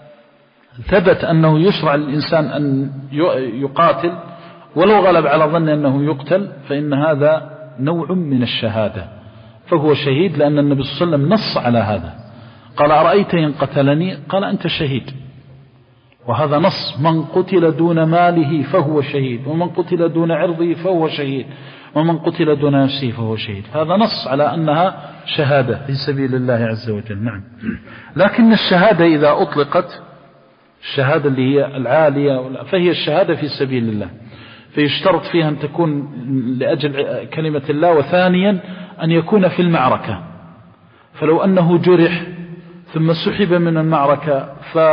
Speaker 2: ثبت أنه يشرع للإنسان أن يقاتل ولو غلب على ظن أنه يقتل، فإن هذا نوع من الشهادة، فهو شهيد، لأن النبي صلى الله عليه وسلم نص على هذا، قال أرأيت إن قتلني؟ قال أنت شهيد. وهذا نص، من قتل دون ماله فهو شهيد، ومن قتل دون عرضه فهو شهيد، ومن قتل دون نفسه فهو شهيد. هذا نص على أنها شهادة في سبيل الله عز وجل. نعم. لكن الشهادة إذا أطلقت، الشهادة اللي هي العالية، فهي الشهادة في سبيل الله، فيشترط فيها أن تكون لأجل كلمة الله، وثانيا أن يكون في المعركة. فلو أنه جرح ثم سحب من المعركة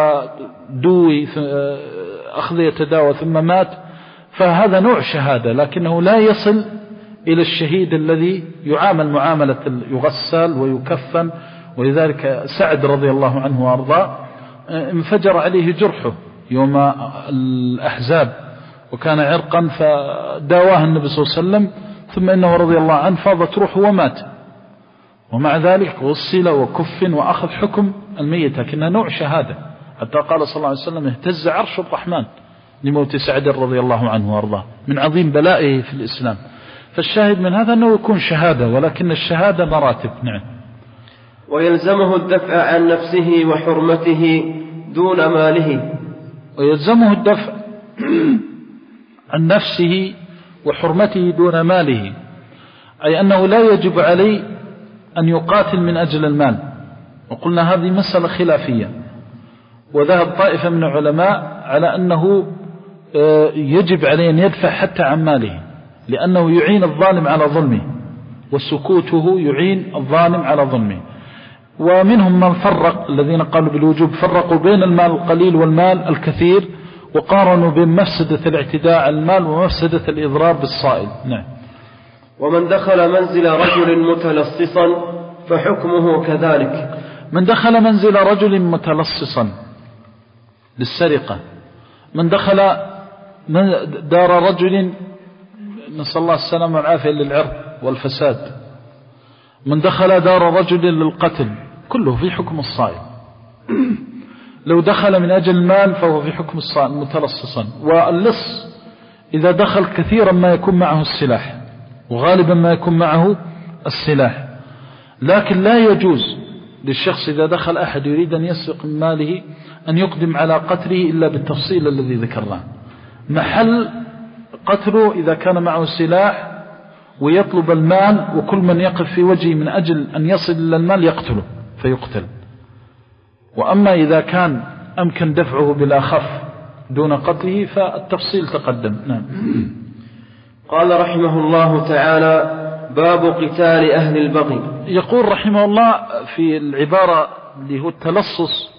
Speaker 2: فدوي أخذ يتداوى ثم مات، فهذا نوع شهادة، لكنه لا يصل إلى الشهيد الذي يعامل معاملة يغسل ويكفن. ولذلك سعد رضي الله عنه وأرضاه انفجر عليه جرحه يوم الأحزاب، وكان عرقا، فداواه النبي صلى الله عليه وسلم، ثم إنه رضي الله عنه فاضت روحه ومات، ومع ذلك غسل وكفن وأخذ حكم الميت، لكنها نوع شهادة، حتى قال صلى الله عليه وسلم اهتز عرش الرحمن لموت سعد رضي الله عنه وأرضاه، من عظيم بلائه في الإسلام. فالشاهد من هذا أنه يكون شهادة، ولكن الشهادة مراتب. نعم.
Speaker 1: ويلزمه الدفع عن نفسه وحرمته دون ماله.
Speaker 2: ويلزمه الدفع عن نفسه وحرمته دون ماله، أي أنه لا يجب عليه أن يقاتل من أجل المال. وقلنا هذه مسألة خلافية، وذهب طائفة من العلماء على أنه يجب عليه أن يدفع حتى عن ماله، لأنه يعين الظالم على ظلمه، وسكوته يعين الظالم على ظلمه. ومنهم من فرق، الذين قالوا بالوجوب فرقوا بين المال القليل والمال الكثير، وقارنوا بين مفسدة الاعتداء على المال ومفسدة الإضرار بالصائل. نعم.
Speaker 1: ومن دخل منزل رجل متلصصا فحكمه كذلك.
Speaker 2: من دخل منزل رجل متلصصا للسرقة، من دخل دار رجل، نسأل الله السلامة والعافية، للعرض والفساد، من دخل دار رجل للقتل، كله في حكم الصائل. لو دخل من أجل المال فهو في حكم الصائل متلصصا. واللص إذا دخل كثيرا ما يكون معه السلاح، وغالبا ما يكون معه السلاح، لكن لا يجوز للشخص إذا دخل أحد يريد أن يسرق من ماله أن يقدم على قتله إلا بالتفصيل الذي ذكرناه. محل قتله إذا كان معه سلاح ويطلب المال، وكل من يقف في وجهه من أجل أن يصل إلى المال يقتله فيقتل. وأما إذا كان أمكن دفعه بالأخف دون قتله فالتفصيل تقدم. نعم.
Speaker 1: قال رحمه الله تعالى: باب قتال أهل البغي.
Speaker 2: يقول رحمه الله في العبارة اللي هو التلصص،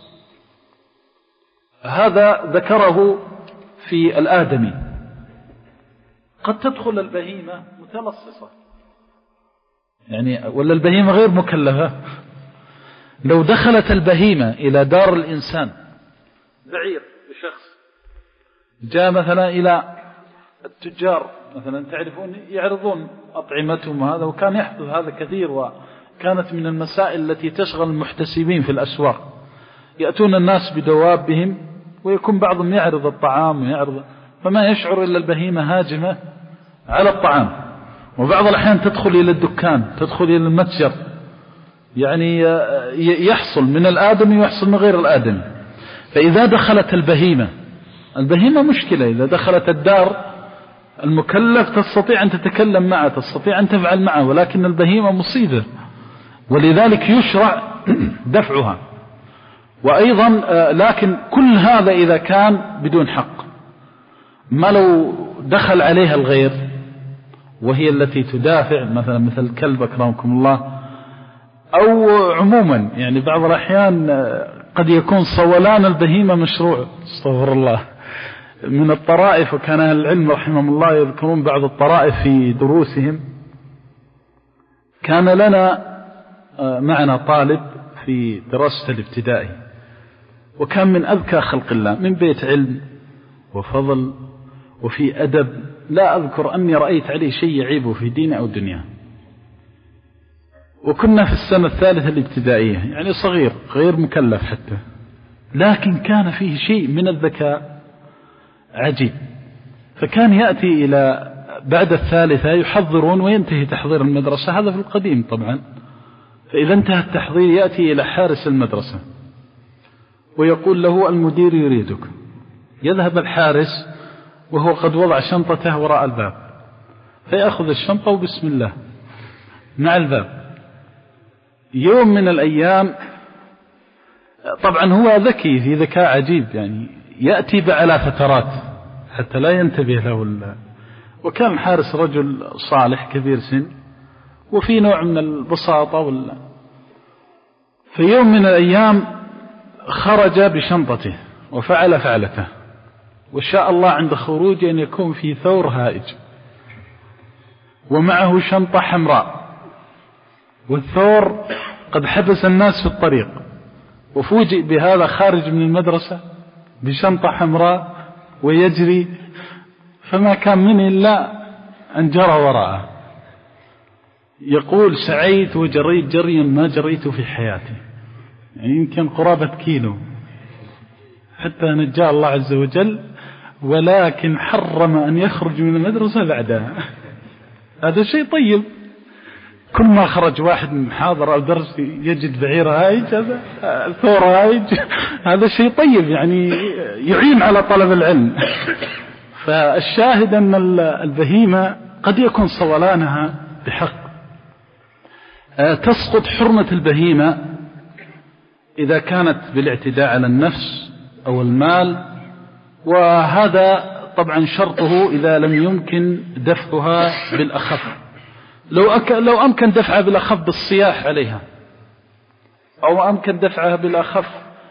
Speaker 2: هذا ذكره في الآدمي. قد تدخل البهيمة متلصصة، يعني ولا البهيمة غير مكلفة. لو دخلت البهيمة إلى دار الإنسان، بعير لشخص جاء مثلا إلى التجار مثلا، تعرفون يعرضون أطعمتهم هذا، وكان يحدث هذا كثير، وكانت من المسائل التي تشغل المحتسبين في الأسواق. يأتون الناس بدوابهم، ويكون بعضهم يعرض الطعام ويعرض، فما يشعر إلا البهيمة هاجمة على الطعام. وبعض الأحيان تدخل إلى الدكان، تدخل إلى المتجر، يعني يحصل من الآدمي ويحصل من غير الآدمي. فإذا دخلت البهيمة، البهيمة مشكلة، إذا دخلت الدار المكلف تستطيع أن تتكلم معه، تستطيع أن تفعل معه، ولكن البهيمة مصيبة، ولذلك يشرع دفعها. وأيضا لكن كل هذا إذا كان بدون حق. ما لو دخل عليها الغير وهي التي تدافع، مثلا مثل الكلب أكرمكم الله، أو عموما يعني بعض الأحيان قد يكون صولان البهيمة مشروع، استغفر الله، من الطرائف. وكان أهل العلم رحمهم الله يذكرون بعض الطرائف في دروسهم. كان لنا معنا طالب في دراسة الابتدائي، وكان من أذكى خلق الله، من بيت علم وفضل وفي أدب، لا أذكر أني رأيت عليه شيء يعيبه في دين أو دنيا. وكنا في السنة الثالثة الابتدائية، يعني صغير غير مكلف حتى، لكن كان فيه شيء من الذكاء عجيب. فكان يأتي إلى بعد الثالثة يحضرون وينتهي تحضير المدرسة، هذا في القديم طبعا. فإذا انتهى التحضير يأتي إلى حارس المدرسة ويقول له المدير يريدك. يذهب الحارس وهو قد وضع شنطته وراء الباب، فيأخذ الشنطة وبسم الله مع الباب. يوم من الأيام، طبعا هو ذكي في ذكاء عجيب، يعني يأتي على فترات حتى لا ينتبه له الله. وكان حارس رجل صالح كبير سن وفي نوع من البساطة وال... في يوم من الأيام خرج بشنطته وفعل فعلته، وشاء الله عند خروجه أن يكون في ثور هائج ومعه شنطة حمراء، والثور قد حبس الناس في الطريق، وفوجئ بهذا خارج من المدرسة بشنطة حمراء ويجري، فما كان منه إلا أن جرى وراءه. يقول سعيت وجريت جريا ما جريت في حياتي، يعني يمكن قرابة كيلو، حتى نجاه الله عز وجل، ولكن حرم أن يخرج من المدرسة بعدها. هذا شيء طيب. كل ما خرج واحد من محاضرة أو درس يجد بعير هايج، هذا ثور هايج، هذا شيء طيب، يعني يعين على طلب العلم. فالشاهد أن البهيمة قد يكون صولانها بحق. تسقط حرمة البهيمة إذا كانت بالاعتداء على النفس أو المال، وهذا طبعا شرطه إذا لم يمكن دفعها بالأخف. لو, أك... لو أمكن دفعها بالأخف بالصياح عليها، أو أمكن دفعها بالأخف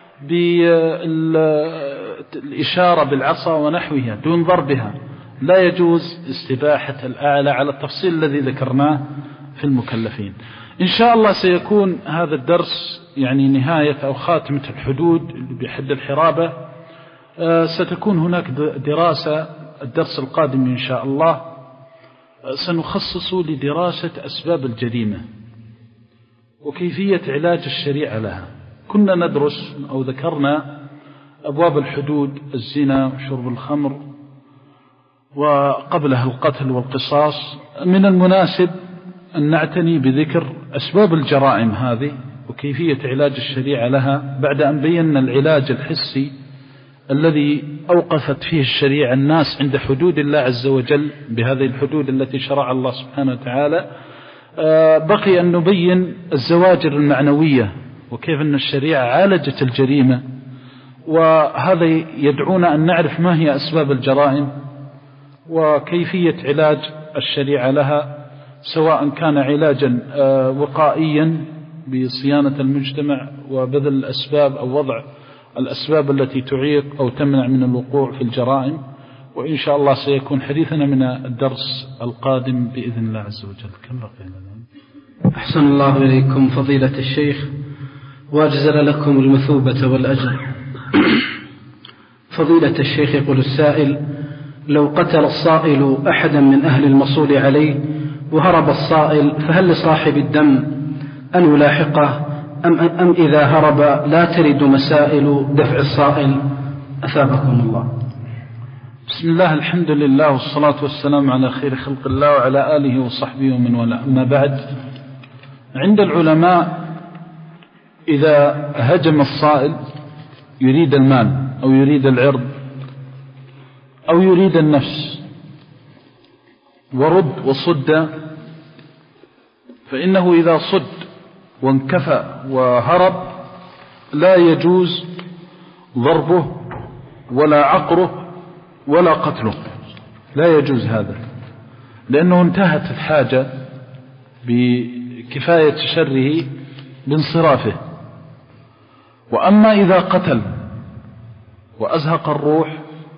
Speaker 2: بالإشارة بالعصا ونحوها دون ضربها، لا يجوز استباحة الأعلى على التفصيل الذي ذكرناه في المكلفين. إن شاء الله سيكون هذا الدرس يعني نهاية أو خاتمة الحدود بحد الحرابة. ستكون هناك دراسة الدرس القادم إن شاء الله سنخصص لدراسة أسباب الجريمة وكيفية علاج الشريعة لها. كنا ندرس أو ذكرنا أبواب الحدود، الزنا وشرب الخمر وقبلها القتل والقصاص. من المناسب أن نعتني بذكر أسباب الجرائم هذه وكيفية علاج الشريعة لها، بعد أن بينا العلاج الحسي الذي أوقفت فيه الشريعة الناس عند حدود الله عز وجل بهذه الحدود التي شرع الله سبحانه وتعالى. بقي أن نبين الزواجر المعنوية وكيف أن الشريعة عالجت الجريمة، وهذا يدعونا أن نعرف ما هي أسباب الجرائم وكيفية علاج الشريعة لها، سواء كان علاجا وقائيا بصيانة المجتمع وبذل الأسباب أو وضع الأسباب التي تعيق أو تمنع من الوقوع في الجرائم. وإن شاء الله سيكون حديثنا من الدرس القادم بإذن الله عز وجل. كم بقينا؟
Speaker 3: أحسن الله إليكم فضيلة الشيخ وأجزل لكم المثوبة والأجر. فضيلة الشيخ، يقول السائل: لو قتل الصائل أحدا من أهل المصول عليه وهرب الصائل، فهل لصاحب الدم أن يلاحقه أم, أم إذا هرب لا ترد مسائل دفع الصائل؟ أثابكم الله.
Speaker 2: بسم الله، الحمد لله والصلاة والسلام على خير خلق الله وعلى آله وصحبه ومن والاه. أما بعد، عند العلماء إذا هجم الصائل يريد المال أو يريد العرض أو يريد النفس ورد وصد، فإنه إذا صد وانكفى وهرب لا يجوز ضربه ولا عقره ولا قتله، لا يجوز هذا، لأنه انتهت الحاجة بكفاية شره بانصرافه. وأما إذا قتل وأزهق الروح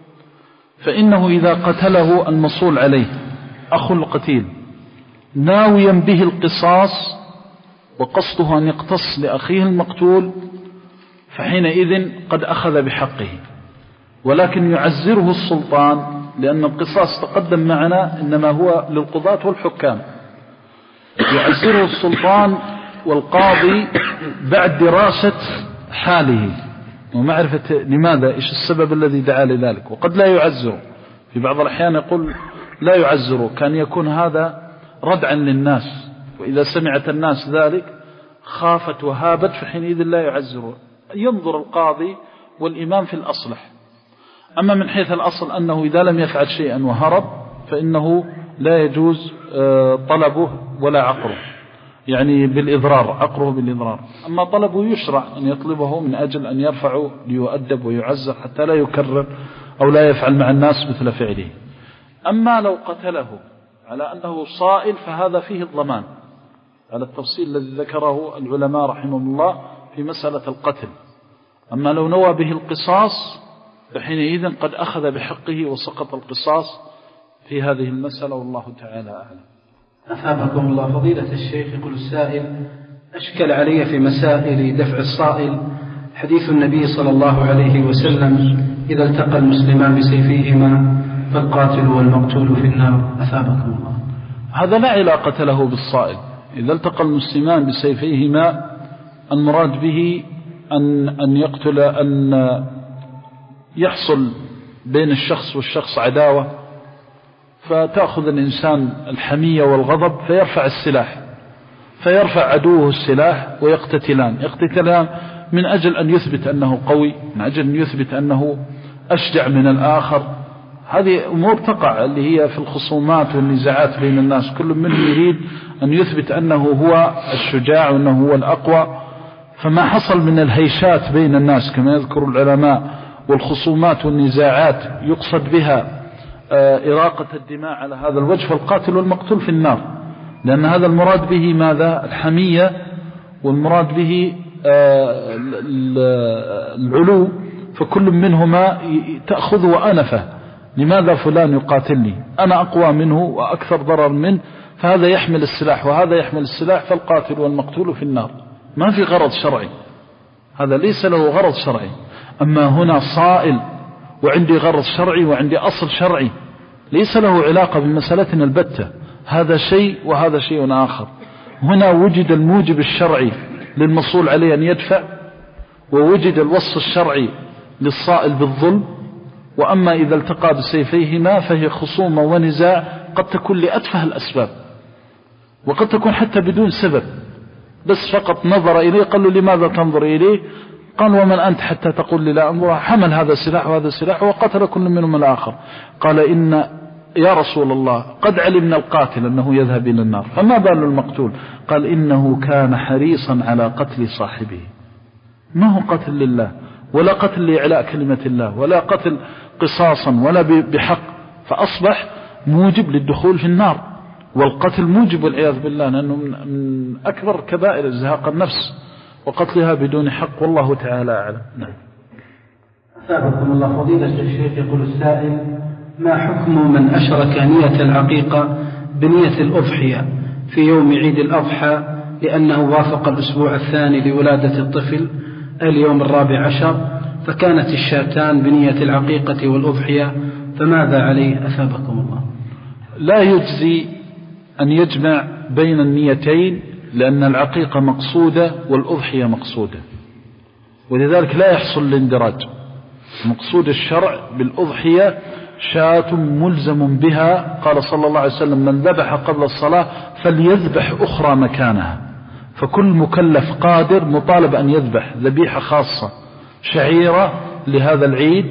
Speaker 2: فإنه إذا قتله المصول عليه أخو القتيل ناويا به القصاص وقصده أن يقتص لأخيه المقتول فحينئذ قد أخذ بحقه، ولكن يعزره السلطان، لأن القصاص تقدم معنا إنما هو للقضاة والحكام، يعزره السلطان والقاضي بعد دراسة حاله ومعرفة لماذا إيش السبب الذي دعا لذلك. وقد لا يعزره، في بعض الأحيان يقول لا يعزره، كان يكون هذا ردعا للناس، وإذا سمعت الناس ذلك خافت وهابت فحينئذ لا يعزره. ينظر القاضي والإمام في الأصلح. أما من حيث الأصل أنه إذا لم يفعل شيئا وهرب فإنه لا يجوز طلبه ولا عقره، يعني بالإضرار، عقره بالإضرار. أما طلبه يشرع أن يطلبه من أجل أن يرفعه ليؤدب ويعزر حتى لا يكرر أو لا يفعل مع الناس مثل فعله. أما لو قتله على أنه صائل فهذا فيه الضمان على التفصيل الذي ذكره العلماء رحمهم الله في مسألة القتل. أما لو نوى به القصاص فحينئذ قد أخذ بحقه وسقط القصاص في هذه المسألة، والله تعالى أعلم.
Speaker 3: أثابكم الله. فضيلة الشيخ، يقول السائل: أشكل علي في مسائل دفع الصائل حديث النبي صلى الله عليه وسلم: إذا التقى المسلمان بسيفيهما فالقاتل والمقتول في النار. أثابكم الله.
Speaker 2: هذا لا علاقة له بالصائل. إذا التقى المسلمان بسيفيهما المراد به أن أن يقتل، أن يحصل بين الشخص والشخص عداوة، فتأخذ الإنسان الحمية والغضب فيرفع السلاح، فيرفع عدوه السلاح ويقتتلان يقتتلان من أجل أن يثبت أنه قوي، من أجل أن يثبت أنه أشجع من الآخر. هذه أمور تقع اللي هي في الخصومات والنزاعات بين الناس، كل منهم يريد أن يثبت أنه هو الشجاع وأنه هو الأقوى. فما حصل من الهيشات بين الناس كما يذكر العلماء والخصومات والنزاعات يقصد بها إراقة الدماء على هذا الوجه، فالقاتل والمقتول في النار، لأن هذا المراد به ماذا؟ الحمية، والمراد به العلو، فكل منهما تأخذ وأنفه. لماذا فلان يقاتلني؟ أنا أقوى منه وأكثر ضرر منه، فهذا يحمل السلاح وهذا يحمل السلاح، فالقاتل والمقتول في النار. ما في غرض شرعي، هذا ليس له غرض شرعي. أما هنا صائل وعندي غرض شرعي وعندي أصل شرعي ليس له علاقة بمسألتنا البتة، هذا شيء وهذا شيء آخر. هنا وجد الموجب الشرعي للمصول عليه أن يدفع، ووجد الوصف الشرعي للصائل بالظلم. وأما إذا التقى بسيفيهما فهي خصومة ونزاع قد تكون لأتفه الأسباب، وقد تكون حتى بدون سبب، بس فقط نظر إليه، قال له لماذا تنظر إليه؟ قال ومن أنت حتى تقول لي لا أنظر؟ حمل هذا السلاح وهذا السلاح وقتل كل منهم الآخر. قال إن يا رسول الله قد علمنا القاتل أنه يذهب إلى النار، فما بال المقتول؟ قال إنه كان حريصا على قتل صاحبه. ما هو قتل لله ولا قتل لإعلاء كلمة الله ولا قتل قصاصا ولا بحق، فأصبح موجب للدخول في النار. والقتل موجب والعياذ بالله، لأنه من أكبر كبائر إزهاق النفس وقتلها بدون حق، والله تعالى أعلم. نعم.
Speaker 3: أثابكم الله. فضيلة الشيخ، يقول السائل: ما حكم من أشرك نية العقيقة بنية الأضحية في يوم عيد الأضحى لأنه وافق الأسبوع الثاني لولادة الطفل اليوم الرابع عشر، فكانت الشاتان بنية العقيقة والأضحية، فماذا عليه؟ أثابكم الله.
Speaker 2: لا يجزي أن يجمع بين النيتين، لأن العقيقة مقصودة والأضحية مقصودة، ولذلك لا يحصل الاندراج. مقصود الشرع بالأضحية شاة ملزم بها، قال صلى الله عليه وسلم: من ذبح قبل الصلاة فليذبح أخرى مكانها. فكل مكلف قادر مطالب أن يذبح ذبيحة خاصة شعيرة لهذا العيد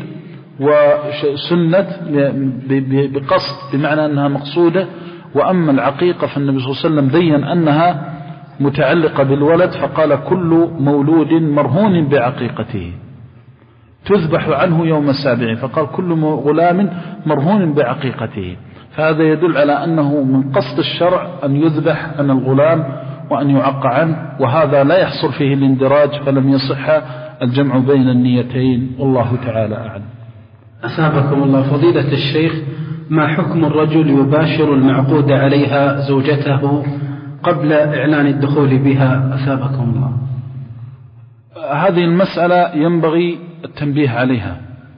Speaker 2: وسنة بقصد، بمعنى أنها مقصودة. وأما العقيقة فالنبي صلى الله عليه وسلم بين أنها متعلقة بالولد، فقال: كل مولود مرهون بعقيقته تذبح عنه يوم السابع، فقال: كل غلام مرهون بعقيقته. فهذا يدل على أنه من قصد الشرع أن يذبح عن الغلام وأن يعق عنه، وهذا لا يحصل فيه الاندراج، فلم يصح الجمع بين النيتين، والله تعالى أعلم.
Speaker 3: أثابكم الله. فضيلة الشيخ، ما حكم الرجل يباشر المعقود عليها زوجته قبل إعلان الدخول بها؟ أثابكم الله.
Speaker 2: هذه المسألة ينبغي التنبيه عليها،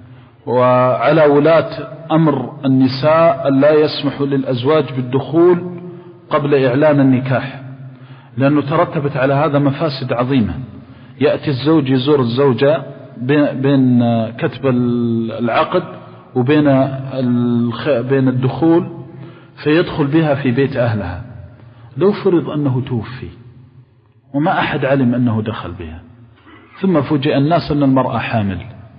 Speaker 2: وعلى ولاة أمر النساء أن لا يسمحوا للأزواج بالدخول قبل إعلان النكاح، لأنه ترتبت على هذا مفاسد عظيمة. يأتي الزوج يزور الزوجة بين كتب العقد وبين بين الدخول، فيدخل بها في بيت أهلها. لو فرض أنه توفي وما أحد علم أنه دخل بها، ثم فوجئ الناس أن المرأة حامل،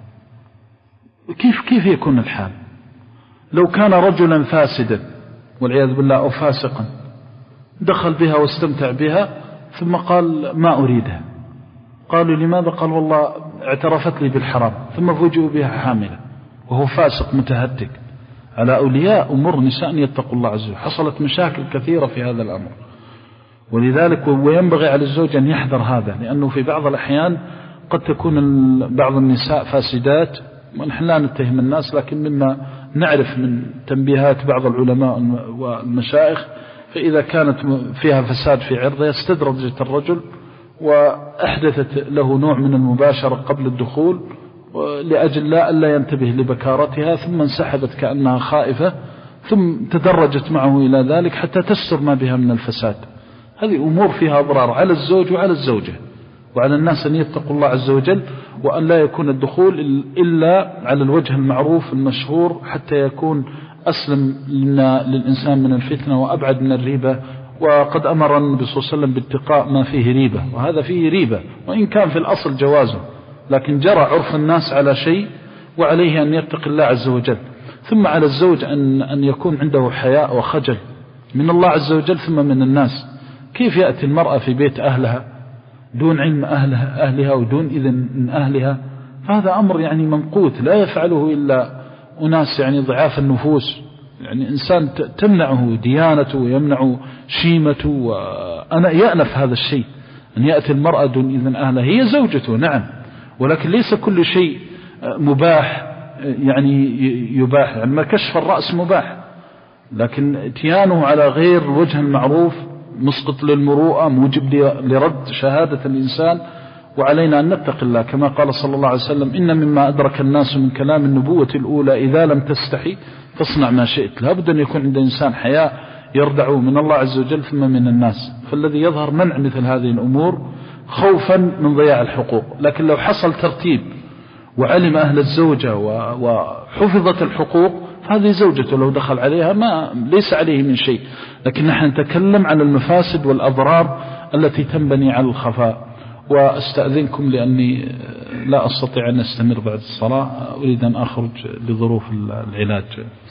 Speaker 2: كيف كيف يكون الحال؟ لو كان رجلا فاسدا والعياذ بالله أو فاسقا دخل بها واستمتع بها ثم قال ما أريدها، قالوا لماذا؟ قال والله اعترفت لي بالحرام، ثم فوجئوا بها حاملة وهو فاسق متهتك. على أولياء أمور نساء أن يتقوا الله عز وجل. حصلت مشاكل كثيرة في هذا الأمر، ولذلك وينبغي على الزوج أن يحذر هذا، لأنه في بعض الأحيان قد تكون بعض النساء فاسدات، ونحن لا نتهم الناس، لكن مما نعرف من تنبيهات بعض العلماء والمشايخ، فإذا كانت فيها فساد في عرضها استدرجت الرجل وأحدثت له نوع من المباشرة قبل الدخول لأجل لا ألا ينتبه لبكارتها، ثم انسحبت كأنها خائفة، ثم تدرجت معه إلى ذلك حتى تستر ما بها من الفساد. هذه أمور فيها أضرار على الزوج وعلى الزوجة، وعلى الناس أن يتقوا الله عز وجل، وأن لا يكون الدخول إلا على الوجه المعروف المشهور، حتى يكون أسلم للإنسان من الفتنة وأبعد من الريبة. وقد أمر النبي صلى الله عليه وسلم باتقاء ما فيه ريبة، وهذا فيه ريبة وإن كان في الأصل جوازه، لكن جرى عرف الناس على شيء، وعليه أن يتقي الله عز وجل. ثم على الزوج أن, أن يكون عنده حياء وخجل من الله عز وجل ثم من الناس. كيف يأتي المرأة في بيت أهلها دون علم أهلها, أهلها ودون إذن من أهلها؟ فهذا أمر يعني ممقوت لا يفعله إلا أناس يعني ضعاف النفوس، يعني إنسان تمنعه ديانته ويمنع شيمته، وأنا يأنف هذا الشيء أن يأتي المرأة دون إذن أهلها. هي زوجته نعم، ولكن ليس كل شيء مباح يعني يباح، يعني ما كشف الرأس مباح، لكن اتيانه على غير الوجه المعروف مسقط للمروءة، موجب لرد شهادة الإنسان. وعلينا أن نتقي الله كما قال صلى الله عليه وسلم: إن مما أدرك الناس من كلام النبوة الأولى إذا لم تستحي فاصنع ما شئت. لابد أن يكون عند إنسان حياء يردع من الله عز وجل ثم من الناس. فالذي يظهر منع مثل هذه الأمور خوفا من ضياع الحقوق، لكن لو حصل ترتيب وعلم أهل الزوجة وحفظت الحقوق فهذه زوجته لو دخل عليها ما ليس عليه من شيء. لكن نحن نتكلم عن المفاسد والأضرار التي تنبني على الخفاء. وأستأذنكم لأني لا أستطيع أن أستمر بعد الصلاة، أريد أن أخرج لظروف العلاج.